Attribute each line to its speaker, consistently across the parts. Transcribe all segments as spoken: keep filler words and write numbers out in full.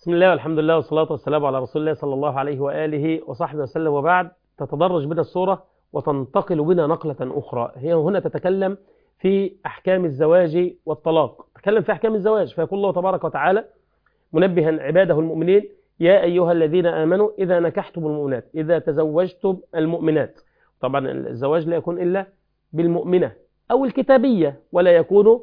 Speaker 1: بسم الله والحمد لله والصلاة والسلام على رسول الله صلى الله عليه وآله وصحبه وسلم، وبعد. تتدرج بنا الصورة وتنتقل بنا نقلة أخرى. هي هنا تتكلم في أحكام الزواج والطلاق، تتكلم في أحكام الزواج. فيقول الله تبارك وتعالى منبها عباده المؤمنين: يا أيها الذين آمنوا إذا نكحتم المؤمنات، إذا تزوجتم المؤمنات. طبعا الزواج لا يكون إلا بالمؤمنة أو الكتابية، ولا يكون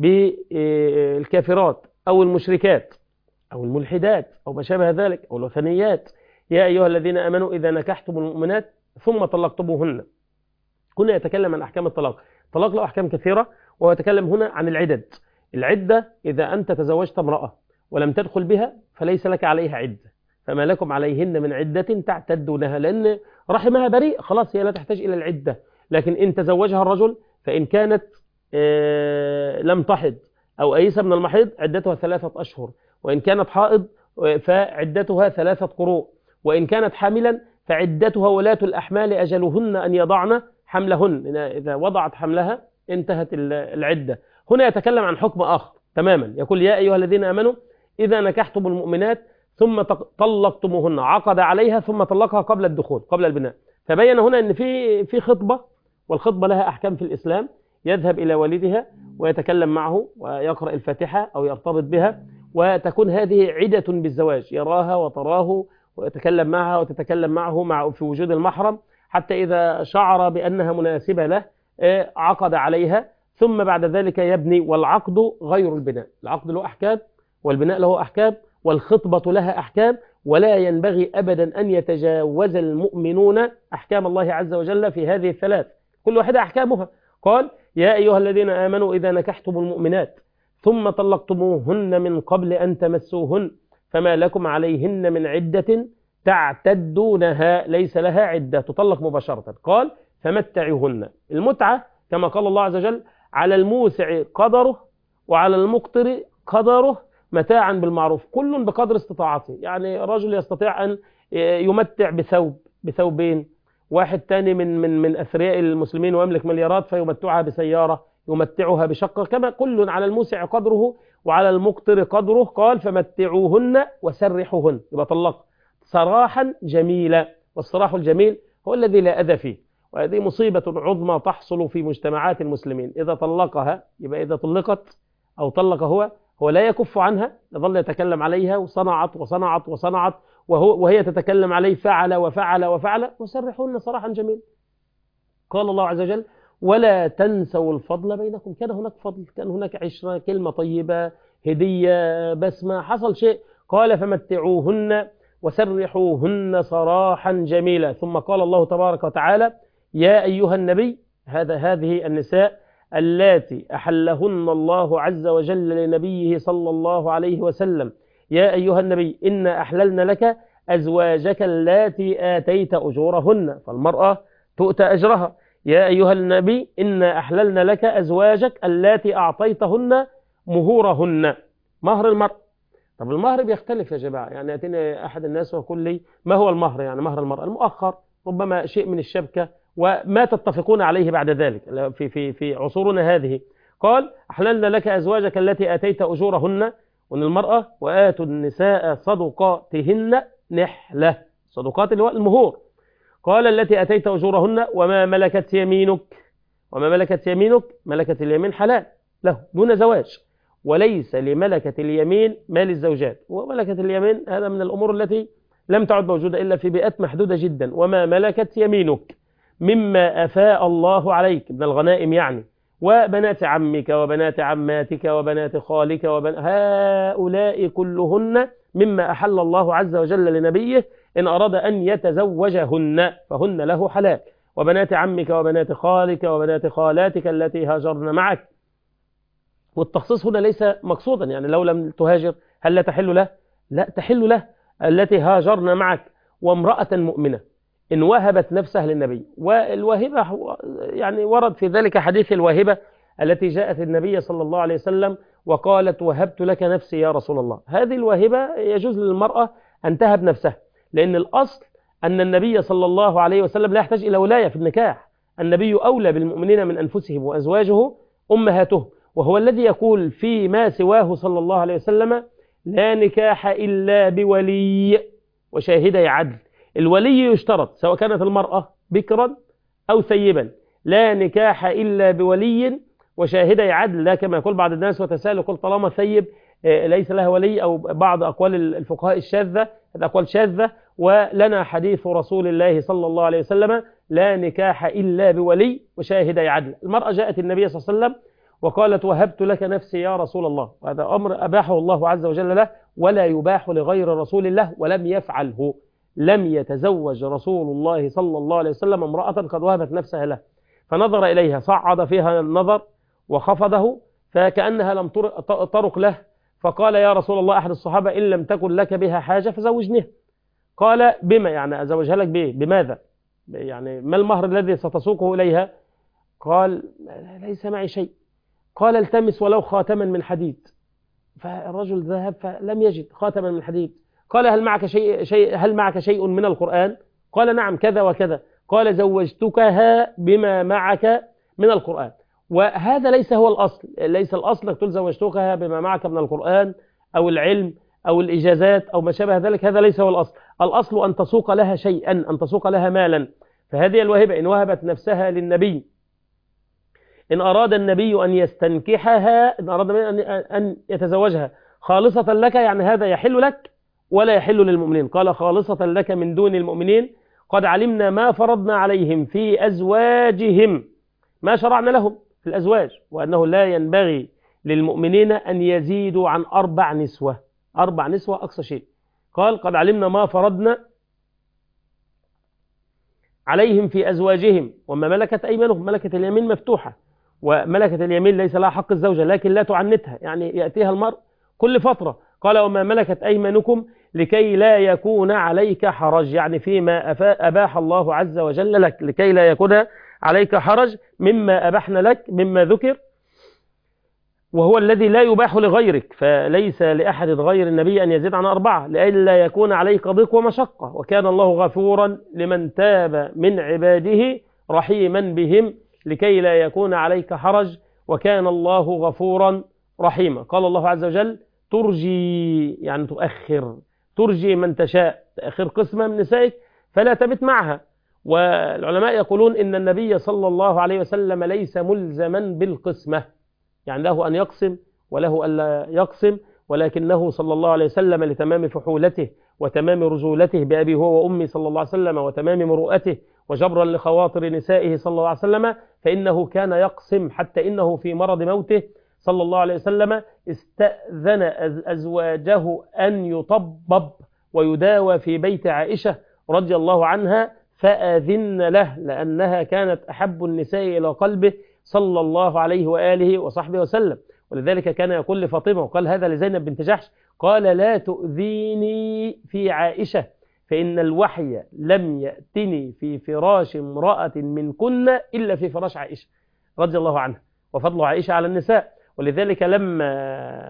Speaker 1: بالكافرات أو المشركات أو الملحدات أو ما شابه ذلك أو الوثنيات. يا أيها الذين آمنوا إذا نكحتم المؤمنات ثم طلقتموهن. هنا يتكلم عن أحكام الطلاق. الطلاق له أحكام كثيرة، وهو يتكلم هنا عن العدد. العدة إذا أنت تزوجت امرأة ولم تدخل بها فليس لك عليها عدة، فما لكم عليهن من عدة تعتدونها، لأن رحمها بريء، خلاص هي لا تحتاج إلى العدة. لكن إن تزوجها الرجل فإن كانت لم تحض أو أيسة من المحيض عدتها ثلاثة أشهر، وإن كانت حائض فعدتها ثلاثة قروء، وإن كانت حاملا فعدتها ولاة الأحمال أجلهن أن يضعن حملهن، إذا وضعت حملها انتهت العدة. هنا يتكلم عن حكم آخر تماما، يقول: يا أيها الذين آمنوا إذا نكحتم المؤمنات ثم طلقتموهن، عقد عليها ثم طلقها قبل الدخول قبل البناء. فبين هنا أن في في خطبة، والخطبة لها أحكام في الإسلام. يذهب إلى والدها ويتكلم معه ويقرأ الفاتحة أو يرتبط بها، وتكون هذه عدة بالزواج، يراها وتراه ويتكلم معها وتتكلم معه مع في وجود المحرم، حتى إذا شعر بأنها مناسبة له عقد عليها، ثم بعد ذلك يبني. والعقد غير البناء، العقد له أحكام والبناء له أحكام والخطبة لها أحكام، ولا ينبغي أبدا أن يتجاوز المؤمنون أحكام الله عز وجل في هذه الثلاث، كل واحدة أحكامها. قال: يا أيها الذين آمنوا إذا نكحتم المؤمنات ثم طلقتموهن من قبل أن تمسوهن فما لكم عليهن من عدة تعتدونها، ليس لها عدة، تطلق مباشرة. قال: فمتعوهن. المتعة كما قال الله عز وجل: على الموسع قدره وعلى المقتر قدره متاعا بالمعروف، كل بقدر استطاعته. يعني رجل يستطيع أن يمتع بثوب بثوبين، واحد تاني من من من أثرياء المسلمين ويملك مليارات فيمتعها بسيارة، يمتعها بشقة، كما كل على الموسع قدره وعلى المقتر قدره. قال: فمتعوهن وسرحوهن، يبقى طلق سراحا جميلا. والسراح الجميل هو الذي لا أذى فيه، وهذه مصيبة عظمى تحصل في مجتمعات المسلمين. إذا طلقها يبقى إذا طلقت أو طلق هو هو لا يكف عنها، يظل يتكلم عليها وصنعت وصنعت وصنعت وهو وهي تتكلم عليه، فعل وفعل وفعل. وسرحوهن سراحا جميلا. قال الله عز وجل: ولا تنسوا الفضل بينكم. كان هناك فضل، كان هناك عشرة، كلمة طيبة، هدية، بسمة، حصل شيء. قال: فمتعوهن وسرحوهن سراحا جميلا. ثم قال الله تبارك وتعالى: يا أيها النبي، هذا هذه النساء اللاتي أحلهن الله عز وجل لنبيه صلى الله عليه وسلم: يا أيها النبي إنا أحللنا لك أزواجك اللاتي آتيت أجورهن، فالمرأة تؤتى أجرها. يا أيها النبي إنا أحللنا لك أزواجك اللاتي أعطيتهن مهورهن، مهر المرأة. طب المهر بيختلف يا جماعة، يعني يأتيني أحد الناس ويقول لي: ما هو المهر؟ يعني مهر المرأة المؤخر، ربما شيء من الشبكة، وما تتفقون عليه بعد ذلك في في في عصورنا هذه. قال: أحللنا لك أزواجك التي آتيت أجورهن، وأن المرأة وآتوا النساء صدقاتهن نحلة، صدقات اللي هو المهور. قال: التي أتيت أجورهن وما ملكت يمينك. وما ملكت يمينك، ملكة اليمين حلال له دون زواج، وليس لملكة اليمين مال الزوجات. وملكة اليمين هذا من الأمور التي لم تعد موجودة إلا في بيئات محدودة جدا. وما ملكت يمينك مما أفاء الله عليك من الغنائم، يعني وبنات عمك وبنات عماتك وبنات خالك وبن... هؤلاء كلهن مما أحل الله عز وجل لنبيه إن أراد أن يتزوجهن، فهن له حلال. وبنات عمك وبنات خالك وبنات خالاتك التي هاجرن معك. والتخصيص هنا ليس مقصودا، يعني لو لم تهاجر هل لا تحل له؟ لا تحل له. التي هاجرن معك. وامرأة مؤمنة إن وهبت نفسها للنبي. والواهبة يعني ورد في ذلك حديث الواهبة التي جاءت النبي صلى الله عليه وسلم وقالت: وهبت لك نفسي يا رسول الله. هذه الواهبة يجوز للمرأة أن تهب نفسها، لأن الأصل أن النبي صلى الله عليه وسلم لا يحتاج إلى ولاية في النكاح. النبي أولى بالمؤمنين من أنفسهم، وأزواجه أمهاتهم، وهو الذي يقول فيما سواه صلى الله عليه وسلم: لا نكاح إلا بولي وشاهدي عدل. الولي يشترط سواء كانت المرأة بكرا أو ثيبا، لا نكاح إلا بولي وشاهدي عدل. لا كما يقول بعض الناس وتساءل يقول طالما ثيب ليس لها ولي، أو بعض أقوال الفقهاء الشاذة، هذه أقوال شاذة. ولنا حديث رسول الله صلى الله عليه وسلم لا نكاح إلا بولي وشاهدي عدل. المرأة جاءت النبي صلى الله عليه وسلم وقالت وهبت لك نفسي يا رسول الله، وهذا أمر أباحه الله عز وجل له ولا يباح لغير رسول الله ولم يفعله. لم يتزوج رسول الله صلى الله عليه وسلم امرأة قد وهبت نفسها له، فنظر إليها صعد فيها النظر وخفضه فكأنها لم طرق له، فقال يا رسول الله أحد الصحابة إن لم تكن لك بها حاجة فزوجنيها. قال بما يعني أزوجها لك بإيه؟ بماذا؟ يعني ما المهر الذي ستسوقه إليها؟ قال ليس معي شيء. قال التمس ولو خاتما من حديد. فالرجل ذهب فلم يجد خاتما من حديد. قال هل معك شيء, شيء هل معك شيء من القرآن؟ قال نعم كذا وكذا. قال زوجتكها بما معك من القرآن. وهذا ليس هو الأصل، ليس الأصل أنك تقول زوجتكها بما معك من القرآن أو العلم أو الإجازات أو ما شابه ذلك، هذا ليس هو الأصل. الأصل أن تسوق لها شيئا، أن تسوق لها مالا. فهذه الواهبة إن وهبت نفسها للنبي، إن أراد النبي أن يستنكحها، إن أراد أن يتزوجها خالصة لك، يعني هذا يحل لك ولا يحل للمؤمنين. قال خالصة لك من دون المؤمنين قد علمنا ما فرضنا عليهم في أزواجهم، ما شرعنا لهم في الأزواج، وأنه لا ينبغي للمؤمنين أن يزيدوا عن أربع نسوة، أربع نسوة أقصى شيء. قال قد علمنا ما فرضنا عليهم في أزواجهم وما ملكت أيمانهم. ملكة اليمين مفتوحة، وملكة اليمين ليس لها حق الزوجة لكن لا تعنتها، يعني يأتيها المرء كل فترة. قال وما ملكت أيمانكم لكي لا يكون عليك حرج، يعني فيما أباح الله عز وجل لك، لكي لا يكون عليك حرج مما أبحنا لك مما ذكر، وهو الذي لا يباح لغيرك. فليس لأحد غير النبي أن يزيد عن أربعة لئلا يكون عليك ضيق ومشقة، وكان الله غفورا لمن تاب من عباده رحيما بهم لكي لا يكون عليك حرج، وكان الله غفورا رحيما. قال الله عز وجل ترجي، يعني تؤخر، ترجي من تشاء، تأخر قسمة من نسائك فلا تبت معها. والعلماء يقولون إن النبي صلى الله عليه وسلم ليس ملزما بالقسمة، يعني له أن يقسم وله أن لا يقسم، ولكنه صلى الله عليه وسلم لتمام فحولته وتمام رجولته بأبي هو وأمي صلى الله عليه وسلم وتمام مروءته وجبرا لخواطر نسائه صلى الله عليه وسلم، فإنه كان يقسم، حتى إنه في مرض موته صلى الله عليه وسلم استأذن أزواجه أن يطبب ويداوى في بيت عائشة رضي الله عنها فأذن له، لأنها كانت أحب النساء إلى قلبه صلى الله عليه وآله وصحبه وسلم. ولذلك كان يقول لفاطمة، وقال هذا لزينب بنت جحش، قال لا تؤذيني في عائشة فإن الوحي لم يأتني في فراش امرأة منكن إلا في فراش عائشة رضي الله عنها، وفضل عائشة على النساء. ولذلك لما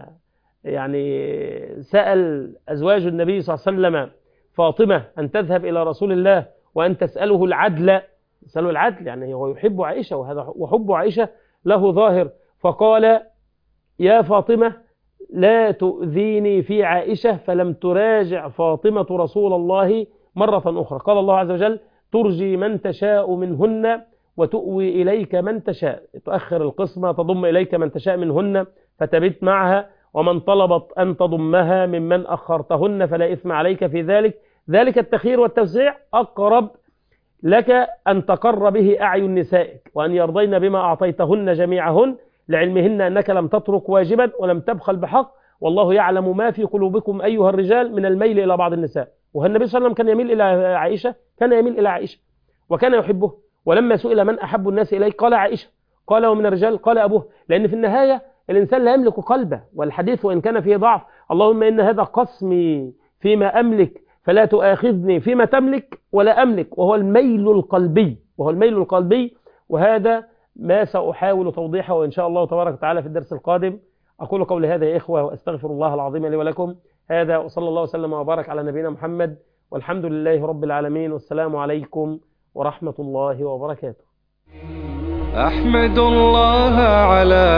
Speaker 1: يعني سأل أزواج النبي صلى الله عليه وسلم فاطمة أن تذهب إلى رسول الله وأن تسأله العدل، يسأله العدل يعني هو يحب عائشة، وهذا وحب عائشة له ظاهر، فقال يا فاطمة لا تؤذيني في عائشة، فلم تراجع فاطمة رسول الله مرة أخرى. قال الله عز وجل ترجي من تشاء منهن وتؤوي إليك من تشاء، تؤخر القسمة تضم إليك من تشاء منهن فتبت معها، ومن طلبت أن تضمها ممن أخرتهن فلا إثم عليك في ذلك، ذلك التخيير والتوسيع أقرب لك أن تقر به أعين نسائك وأن يرضين بما أعطيتهن جميعهن، لعلمهن أنك لم تترك واجبا ولم تبخل بحق، والله يعلم ما في قلوبكم أيها الرجال من الميل إلى بعض النساء. والنبي صلى الله عليه وسلم كان يميل إلى عائشة، كان يميل إلى عائشة وكان يحبه، ولما سئل من أحب الناس إليك قال عائشة، قال ومن الرجال قال أبوه، لأن في النهاية الإنسان لا يملك قلبه، والحديث وإن كان فيه ضعف اللهم إن هذا قسمي فيما أملك فلا تؤاخذني فيما تملك ولا أملك، وهو الميل القلبي، وهو الميل القلبي وهذا ما سأحاول توضيحه وإن شاء الله تبارك وتعالى في الدرس القادم. أقول قولي هذا يا إخوة وأستغفر الله العظيم لي ولكم، هذا وصلى الله وسلم وبارك على نبينا محمد، والحمد لله رب العالمين، والسلام عليكم ورحمة الله وبركاته.
Speaker 2: أحمد الله على هذا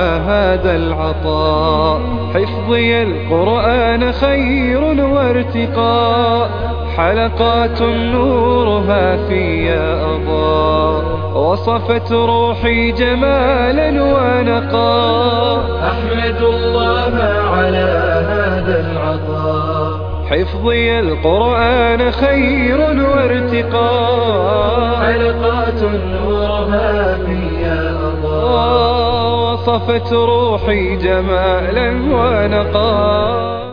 Speaker 2: هذا العطاء. حفظي القرآن خير وارتقاء، حلقات نورها في أضاء، وصفت روحي جمالا ونقاء. أحمد الله على هذا العطاء. حفظي القرآن خير وارتقاء، حلقات نورها في أضاء، وصفت روحي جمالا ونقاء.